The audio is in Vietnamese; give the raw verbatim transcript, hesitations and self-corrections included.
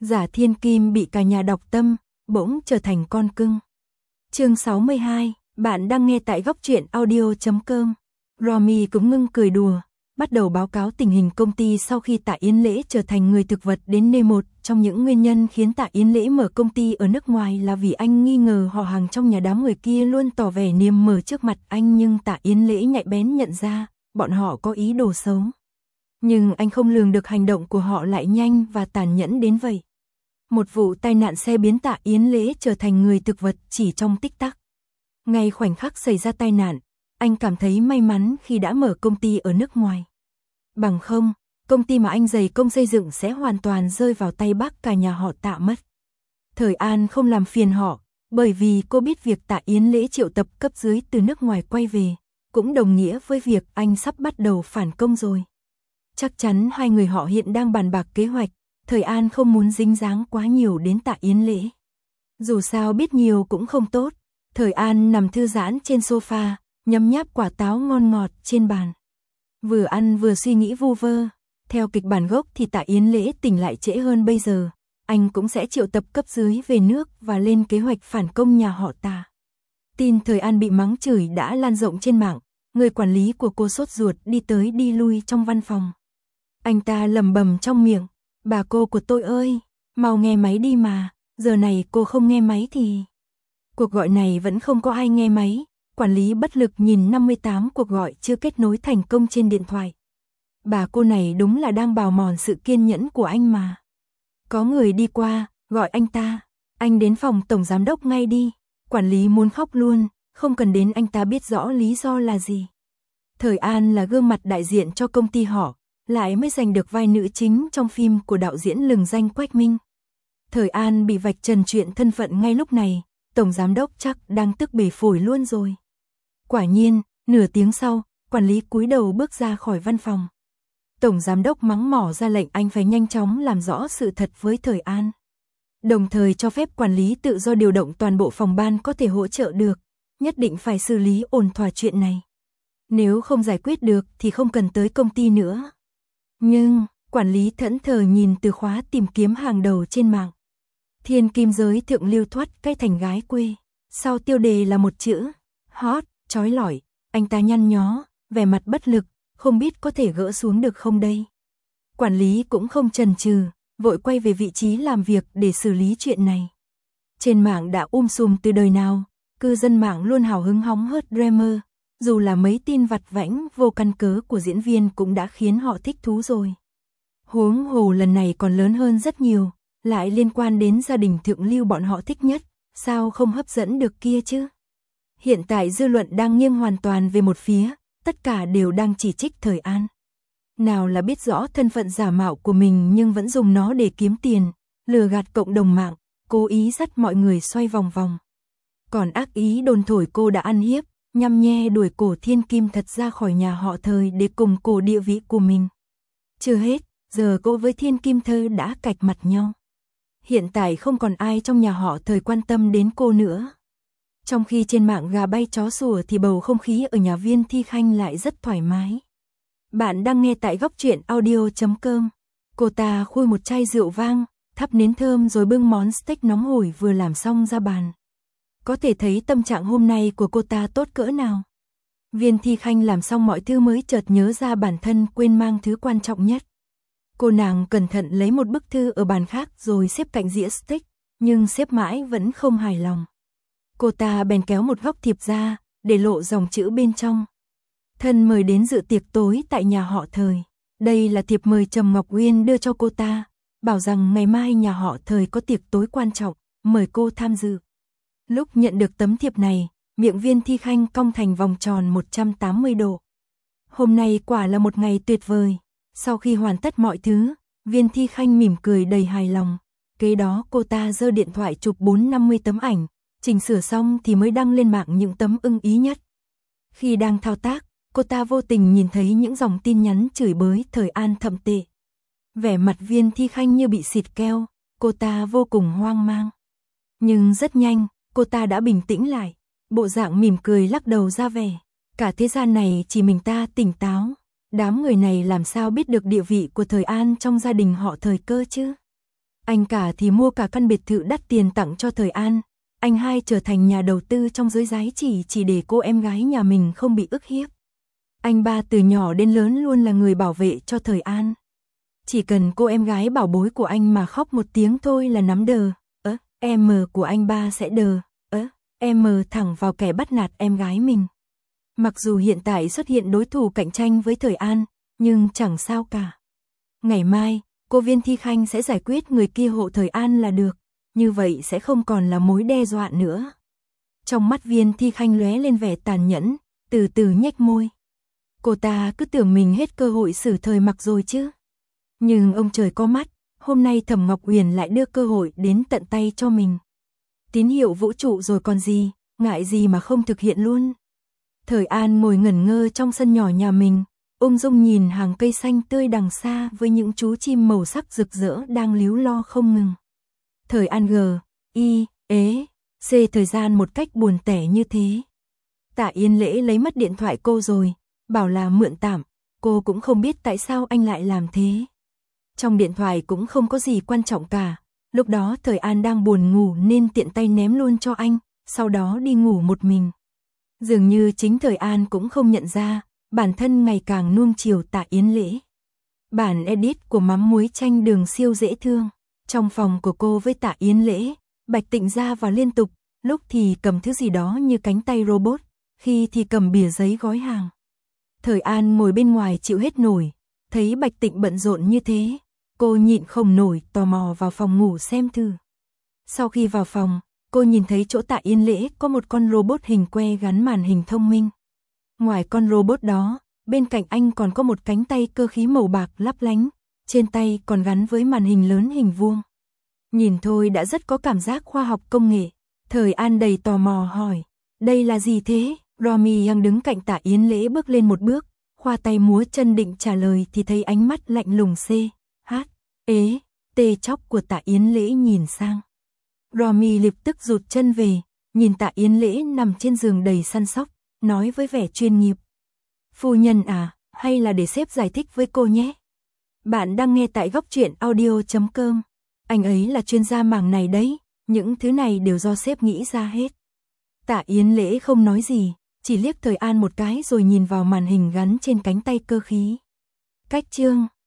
Giả thiên kim bị cả nhà đọc tâm, bỗng trở thành con cưng. Chương sáu mươi hai, bạn đang nghe tại góc truyện audio chấm com. Romy cũng ngưng cười đùa, bắt đầu báo cáo tình hình công ty sau khi Tạ Yến Lễ trở thành người thực vật đến N một. Trong những nguyên nhân khiến Tạ Yến Lễ mở công ty ở nước ngoài là vì anh nghi ngờ họ hàng trong nhà đám người kia luôn tỏ vẻ niềm nở trước mặt anh, nhưng Tạ Yến Lễ nhạy bén nhận ra, bọn họ có ý đồ xấu. Nhưng anh không lường được hành động của họ lại nhanh và tàn nhẫn đến vậy. Một vụ tai nạn xe biến Tạ Yến Lễ trở thành người thực vật chỉ trong tích tắc. Ngay khoảnh khắc xảy ra tai nạn, anh cảm thấy may mắn khi đã mở công ty ở nước ngoài. Bằng không, công ty mà anh dày công xây dựng sẽ hoàn toàn rơi vào tay bác cả nhà họ Tạ mất. Thời An không làm phiền họ, bởi vì cô biết việc Tạ Yến Lễ triệu tập cấp dưới từ nước ngoài quay về, cũng đồng nghĩa với việc anh sắp bắt đầu phản công rồi. Chắc chắn hai người họ hiện đang bàn bạc kế hoạch, Thời An không muốn dính dáng quá nhiều đến Tạ Yến Lễ. Dù sao biết nhiều cũng không tốt, Thời An nằm thư giãn trên sofa, nhấm nháp quả táo ngon ngọt trên bàn. Vừa ăn vừa suy nghĩ vu vơ, theo kịch bản gốc thì Tạ Yến Lễ tỉnh lại trễ hơn bây giờ, anh cũng sẽ triệu tập cấp dưới về nước và lên kế hoạch phản công nhà họ Tạ. Tin Thời An bị mắng chửi đã lan rộng trên mạng, người quản lý của cô sốt ruột đi tới đi lui trong văn phòng. Anh ta lẩm bẩm trong miệng, bà cô của tôi ơi, mau nghe máy đi mà, giờ này cô không nghe máy thì... Cuộc gọi này vẫn không có ai nghe máy, quản lý bất lực nhìn năm mươi tám cuộc gọi chưa kết nối thành công trên điện thoại. Bà cô này đúng là đang bào mòn sự kiên nhẫn của anh mà. Có người đi qua, gọi anh ta, anh đến phòng tổng giám đốc ngay đi, quản lý muốn khóc luôn, không cần đến anh ta biết rõ lý do là gì. Thời An là gương mặt đại diện cho công ty họ, lại mới giành được vai nữ chính trong phim của đạo diễn lừng danh Quách Minh. Thời An bị vạch trần chuyện thân phận ngay lúc này, tổng giám đốc chắc đang tức bể phổi luôn rồi. Quả nhiên, nửa tiếng sau, quản lý cúi đầu bước ra khỏi văn phòng. Tổng giám đốc mắng mỏ ra lệnh anh phải nhanh chóng làm rõ sự thật với Thời An. Đồng thời cho phép quản lý tự do điều động toàn bộ phòng ban có thể hỗ trợ được, nhất định phải xử lý ổn thỏa chuyện này. Nếu không giải quyết được thì không cần tới công ty nữa. Nhưng, quản lý thẫn thờ nhìn từ khóa tìm kiếm hàng đầu trên mạng. Thiên kim giới thượng lưu thoát cái thành gái quê. Sau tiêu đề là một chữ, hot, chói lọi, anh ta nhăn nhó, vẻ mặt bất lực, không biết có thể gỡ xuống được không đây. Quản lý cũng không chần chừ, vội quay về vị trí làm việc để xử lý chuyện này. Trên mạng đã um sùm từ đời nào, cư dân mạng luôn hào hứng hóng hớt drama, dù là mấy tin vặt vãnh vô căn cớ của diễn viên cũng đã khiến họ thích thú rồi. Huống hồ lần này còn lớn hơn rất nhiều, lại liên quan đến gia đình thượng lưu bọn họ thích nhất, sao không hấp dẫn được kia chứ? Hiện tại dư luận đang nghiêng hoàn toàn về một phía, tất cả đều đang chỉ trích Thời An. Nào là biết rõ thân phận giả mạo của mình nhưng vẫn dùng nó để kiếm tiền, lừa gạt cộng đồng mạng, cố ý dắt mọi người xoay vòng vòng. Còn ác ý đồn thổi cô đã ăn hiếp, nhăm nhe đuổi cổ thiên kim thật ra khỏi nhà họ Thời để cùng cổ địa vị của mình. Chưa hết, giờ cô với thiên kim thơ đã cạch mặt nhau. Hiện tại không còn ai trong nhà họ Thời quan tâm đến cô nữa. Trong khi trên mạng gà bay chó sủa thì bầu không khí ở nhà Viên Thi Khanh lại rất thoải mái. Bạn đang nghe tại góc truyện audio chấm com. Cô ta khui một chai rượu vang, thắp nến thơm rồi bưng món steak nóng hổi vừa làm xong ra bàn. Có thể thấy tâm trạng hôm nay của cô ta tốt cỡ nào. Viên Thi Khanh làm xong mọi thứ mới chợt nhớ ra bản thân quên mang thứ quan trọng nhất. Cô nàng cẩn thận lấy một bức thư ở bàn khác rồi xếp cạnh dĩa steak, nhưng xếp mãi vẫn không hài lòng. Cô ta bèn kéo một góc thiệp ra, để lộ dòng chữ bên trong. Thân mời đến dự tiệc tối tại nhà họ Thời. Đây là thiệp mời Trầm Ngọc Uyên đưa cho cô ta, bảo rằng ngày mai nhà họ Thời có tiệc tối quan trọng, mời cô tham dự. Lúc nhận được tấm thiệp này, miệng Viên Thi Khanh cong thành vòng tròn một trăm tám mươi độ. Hôm nay quả là một ngày tuyệt vời. Sau khi hoàn tất mọi thứ, Viên Thi Khanh mỉm cười đầy hài lòng. Kế đó cô ta giơ điện thoại chụp bốn năm mươi tấm ảnh, chỉnh sửa xong thì mới đăng lên mạng những tấm ưng ý nhất. Khi đang thao tác, cô ta vô tình nhìn thấy những dòng tin nhắn chửi bới Thời An thậm tệ. Vẻ mặt Viên Thi Khanh như bị xịt keo, cô ta vô cùng hoang mang. Nhưng rất nhanh, cô ta đã bình tĩnh lại, bộ dạng mỉm cười lắc đầu ra vẻ. Cả thế gian này chỉ mình ta tỉnh táo. Đám người này làm sao biết được địa vị của Thời An trong gia đình họ Thời cơ chứ? Anh cả thì mua cả căn biệt thự đắt tiền tặng cho Thời An. Anh hai trở thành nhà đầu tư trong giới giải trí chỉ để cô em gái nhà mình không bị ức hiếp. Anh ba từ nhỏ đến lớn luôn là người bảo vệ cho Thời An. Chỉ cần cô em gái bảo bối của anh mà khóc một tiếng thôi là nắm đờ, ớ, em của anh ba sẽ đờ, ớ, em thẳng vào kẻ bắt nạt em gái mình. Mặc dù hiện tại xuất hiện đối thủ cạnh tranh với Thời An, nhưng chẳng sao cả. Ngày mai, cô Viên Thi Khanh sẽ giải quyết người kia hộ Thời An là được, như vậy sẽ không còn là mối đe dọa nữa. Trong mắt Viên Thi Khanh lóe lên vẻ tàn nhẫn, từ từ nhếch môi. Cô ta cứ tưởng mình hết cơ hội xử Thời Mặc rồi chứ. Nhưng ông trời có mắt, hôm nay Thẩm Ngọc Uyển lại đưa cơ hội đến tận tay cho mình. Tín hiệu vũ trụ rồi còn gì, ngại gì mà không thực hiện luôn. Thời An ngồi ngẩn ngơ trong sân nhỏ nhà mình, ung dung nhìn hàng cây xanh tươi đằng xa với những chú chim màu sắc rực rỡ đang líu lo không ngừng. Thời An gờ, y, ế, xê thời gian một cách buồn tẻ như thế. Tạ Yên Lễ lấy mất điện thoại cô rồi, bảo là mượn tạm, cô cũng không biết tại sao anh lại làm thế. Trong điện thoại cũng không có gì quan trọng cả, lúc đó Thời An đang buồn ngủ nên tiện tay ném luôn cho anh, sau đó đi ngủ một mình. Dường như chính Thời An cũng không nhận ra, bản thân ngày càng nuông chiều Tạ Yến Lễ. Bản edit của mắm muối chanh đường siêu dễ thương. Trong phòng của cô với Tạ Yến Lễ, Bạch Tịnh ra vào liên tục, lúc thì cầm thứ gì đó như cánh tay robot, khi thì cầm bìa giấy gói hàng. Thời An ngồi bên ngoài chịu hết nổi, thấy Bạch Tịnh bận rộn như thế, cô nhịn không nổi tò mò vào phòng ngủ xem thử. Sau khi vào phòng, cô nhìn thấy chỗ Tạ Yến Lễ có một con robot hình que gắn màn hình thông minh. Ngoài con robot đó, bên cạnh anh còn có một cánh tay cơ khí màu bạc lấp lánh, trên tay còn gắn với màn hình lớn hình vuông. Nhìn thôi đã rất có cảm giác khoa học công nghệ. Thời An đầy tò mò hỏi, đây là gì thế? Romy đang đứng cạnh Tạ Yến Lễ bước lên một bước, khoa tay múa chân định trả lời thì thấy ánh mắt lạnh lùng C, H, ế, tê chóc của Tạ Yến Lễ nhìn sang. Romy lập tức rụt chân về, nhìn Tạ Yến Lễ nằm trên giường đầy săn sóc, nói với vẻ chuyên nghiệp. Phu nhân à, hay là để sếp giải thích với cô nhé. Bạn đang nghe tại góc truyện audio chấm com. Anh ấy là chuyên gia mảng này đấy, những thứ này đều do sếp nghĩ ra hết. Tạ Yến Lễ không nói gì, chỉ liếc Thời An một cái rồi nhìn vào màn hình gắn trên cánh tay cơ khí. Cách chương